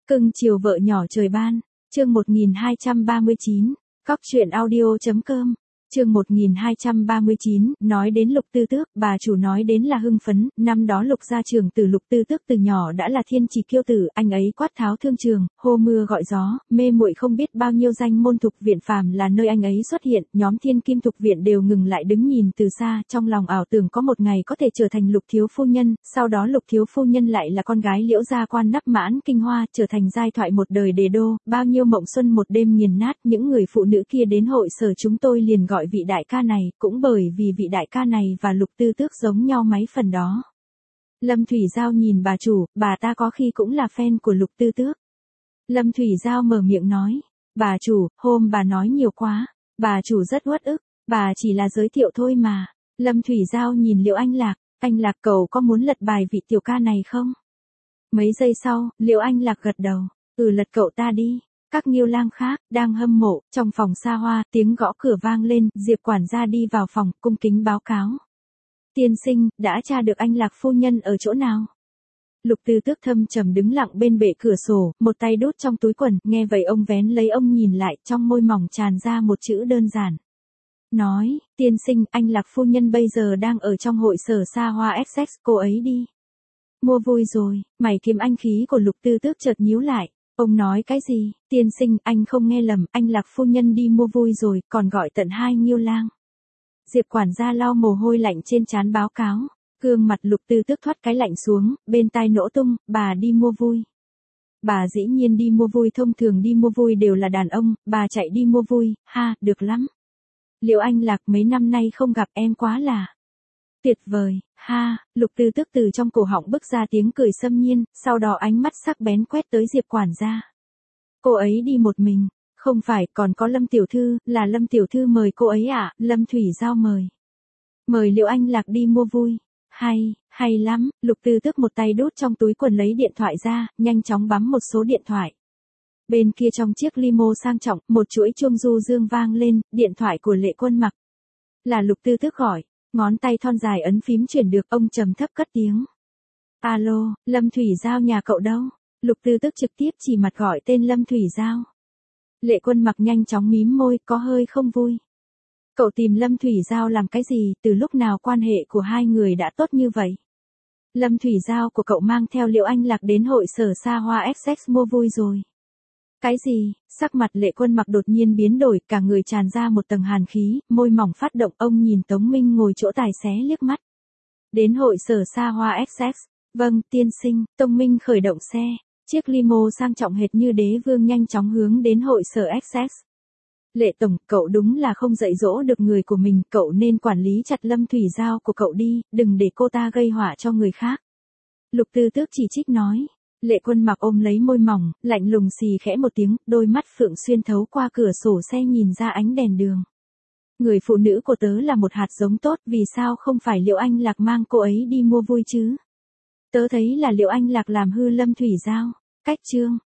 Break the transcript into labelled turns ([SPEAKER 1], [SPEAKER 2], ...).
[SPEAKER 1] Cưng chiều vợ nhỏ trời ban, chương 1239, cóc truyện audio.com, chương 1239, nói đến Lục Tư Tước, bà chủ nói đến là hưng phấn, năm đó Lục gia trưởng tử Lục Tư Tước từ nhỏ đã là thiên chỉ kiêu tử, anh ấy quát tháo thương trường, hô mưa gọi gió, mê muội không biết bao nhiêu danh môn thục viện phàm là nơi anh ấy xuất hiện, nhóm thiên kim thục viện đều ngừng lại đứng nhìn từ xa, trong lòng ảo tưởng có một ngày có thể trở thành Lục thiếu phu nhân, sau đó Lục thiếu phu nhân lại là con gái Liễu gia quan nắp mãn kinh hoa, trở thành giai thoại một đời đề đô, bao nhiêu mộng xuân một đêm nghiền nát, những người phụ nữ kia đến hội sở chúng tôi liền gọi vị đại ca này, cũng bởi vì vị đại ca này và Lục Tư Tước giống nhau mấy phần đó. Lâm Thủy Giao nhìn bà chủ, bà ta có khi cũng là fan của Lục Tư Tước. Lâm Thủy Giao mở miệng nói, bà chủ, hôm bà nói nhiều quá, bà chủ rất uất ức, bà chỉ là giới thiệu thôi mà. Lâm Thủy Giao nhìn Liễu Anh Lạc cậu có muốn lật bài vị tiểu ca này không? Mấy giây sau, Liễu Anh Lạc gật đầu, lật cậu ta đi. Các nghiêu lang khác, đang hâm mộ, trong phòng xa hoa, tiếng gõ cửa vang lên, Diệp quản gia đi vào phòng, cung kính báo cáo. Tiên sinh, đã tra được anh Lạc phu nhân ở chỗ nào? Lục Tư Tước thâm trầm đứng lặng bên bệ cửa sổ, một tay đút trong túi quần, nghe vậy ông vén lấy ông nhìn lại, trong môi mỏng tràn ra một chữ đơn giản. Nói, tiên sinh, anh Lạc phu nhân bây giờ đang ở trong hội sở xa hoa Essex, cô ấy đi. Mua vui rồi, mày kiếm anh khí của Lục Tư Tước chợt nhíu lại. Ông nói cái gì? Tiên sinh, anh không nghe lầm, anh Lạc phu nhân đi mua vui rồi, còn gọi tận 2 nghiêu lang. Diệp quản gia lau mồ hôi lạnh trên trán báo cáo. Gương mặt Lục Tư Tước thoát cái lạnh xuống, bên tai nổ tung, bà đi mua vui. Bà dĩ nhiên đi mua vui, thông thường đi mua vui đều là đàn ông, bà chạy đi mua vui, ha, được lắm. Liễu Anh Lạc mấy năm nay không gặp em quá là tuyệt vời, ha, Lục Tư Tước từ trong cổ họng bứt ra tiếng cười xâm nhiên, sau đó ánh mắt sắc bén quét tới Diệp quản gia. Cô ấy đi một mình, không phải, còn có Lâm tiểu thư, là Lâm tiểu thư mời cô ấy à, Lâm Thủy Giao mời. Mời Liễu Anh Lạc đi mua vui. Hay lắm, Lục Tư Tước một tay đút trong túi quần lấy điện thoại ra, nhanh chóng bấm một số điện thoại. Bên kia trong chiếc limo sang trọng, một chuỗi chuông du dương vang lên, điện thoại của Lệ Quân Mặc. Là Lục Tư Tước gọi. Ngón tay thon dài ấn phím chuyển được, ông trầm thấp cất tiếng. Alo, Lâm Thủy Giao nhà cậu đâu? Lục Tư Tước trực tiếp chỉ mặt gọi tên Lâm Thủy Giao. Lệ Quân Mặc nhanh chóng mím môi, có hơi không vui. Cậu tìm Lâm Thủy Giao làm cái gì, từ lúc nào quan hệ của hai người đã tốt như vậy? Lâm Thủy Giao của cậu mang theo Liễu Anh Lạc đến hội sở xa hoa Essex mua vui rồi. Cái gì? Sắc mặt Lệ Quân Mặc đột nhiên biến đổi, cả người tràn ra một tầng hàn khí, môi mỏng phát động, ông nhìn Tống Minh ngồi chỗ tài xế liếc mắt. Đến hội sở xa hoa Essex. Vâng, tiên sinh. Tống Minh khởi động xe. Chiếc limo sang trọng hệt như đế vương nhanh chóng hướng đến hội sở Essex. Lệ tổng, cậu đúng là không dạy dỗ được người của mình, cậu nên quản lý chặt Lâm Thủy Giao của cậu đi, đừng để cô ta gây họa cho người khác. Lục Tư Tước chỉ trích nói. Lệ Quân Mặc ôm lấy môi mỏng, lạnh lùng xì khẽ một tiếng, đôi mắt phượng xuyên thấu qua cửa sổ xe nhìn ra ánh đèn đường. Người phụ nữ của tớ là một hạt giống tốt, vì sao không phải Liễu Anh Lạc mang cô ấy đi mua vui chứ? Tớ thấy là Liễu Anh Lạc làm hư Lâm Thủy Giao. Cách chương.